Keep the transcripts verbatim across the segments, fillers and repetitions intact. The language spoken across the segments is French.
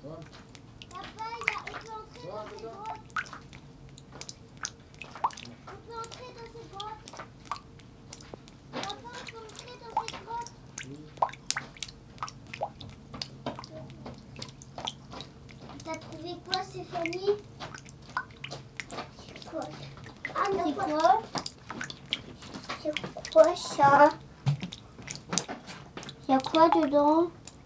Papa, il a... on peut entrer dans ces grottes. On peut entrer dans ces grottes. Papa, on peut entrer dans ces grottes. T'as trouvé quoi, Stéphanie? C'est quoi? Ah, c'est quoi? C'est quoi ça? Il y a quoi dedans?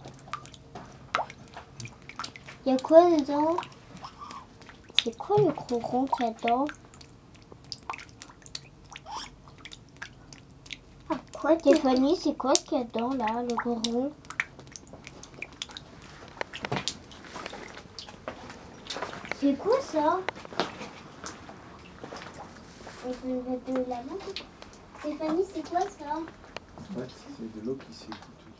Il y a quoi dedans? C'est quoi le gros rond qu'il y a dedans? Ah, quoi, Stéphanie, c'est quoi qu'il y a dedans là, le gros rond? C'est quoi ça? On peut de la main. Stéphanie, c'est quoi ça? Ouais, c'est de l'eau qui s'est tout